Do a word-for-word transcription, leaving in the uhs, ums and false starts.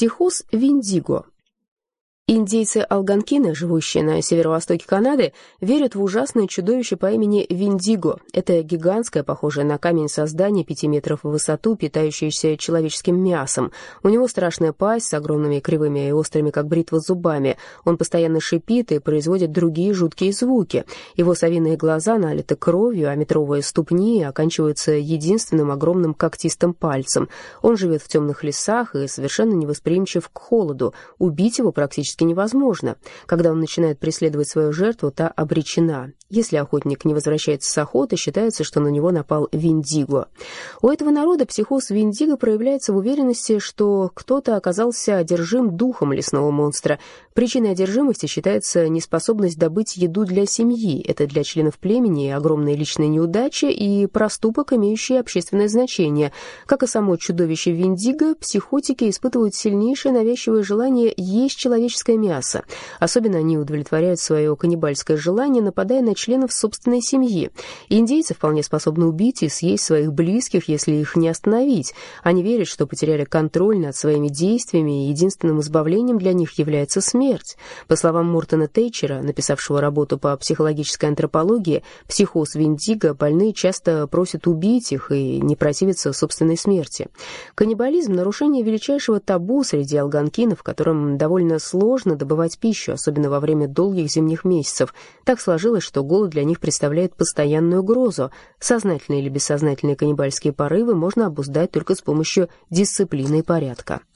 Психоз Виндиго. Индейцы-алганкины, живущие на северо-востоке Канады, верят в ужасное чудовище по имени Виндиго. Это гигантское, похожее на камень создание, пяти метров в высоту, питающееся человеческим мясом. У него страшная пасть с огромными кривыми и острыми, как бритва, зубами. Он постоянно шипит и производит другие жуткие звуки. Его совиные глаза налиты кровью, а метровые ступни оканчиваются единственным огромным когтистым пальцем. Он живет в темных лесах и совершенно невосприимчив к холоду. Убить его практически невозможно. Когда он начинает преследовать свою жертву, та обречена. Если охотник не возвращается с охоты, считается, что на него напал Виндиго. У этого народа психоз Виндиго проявляется в уверенности, что кто-то оказался одержим духом лесного монстра. Причиной одержимости считается неспособность добыть еду для семьи. Это для членов племени огромная личная неудача и проступок, имеющий общественное значение. Как и само чудовище Виндиго, психотики испытывают сильнейшее навязчивое желание есть человеческое мясо. Особенно они удовлетворяют свое каннибальское желание, нападая на членов собственной семьи. Индейцы вполне способны убить и съесть своих близких, если их не остановить. Они верят, что потеряли контроль над своими действиями, и единственным избавлением для них является смерть. По словам Мортона Тейчера, написавшего работу по психологической антропологии, психоз Виндиго больные часто просят убить их и не противятся собственной смерти. Каннибализм — нарушение величайшего табу среди алганкинов, которым довольно сложно добывать пищу, особенно во время долгих зимних месяцев. Так сложилось, что голод для них представляет постоянную угрозу. Сознательные или бессознательные каннибальские порывы можно обуздать только с помощью дисциплины и порядка.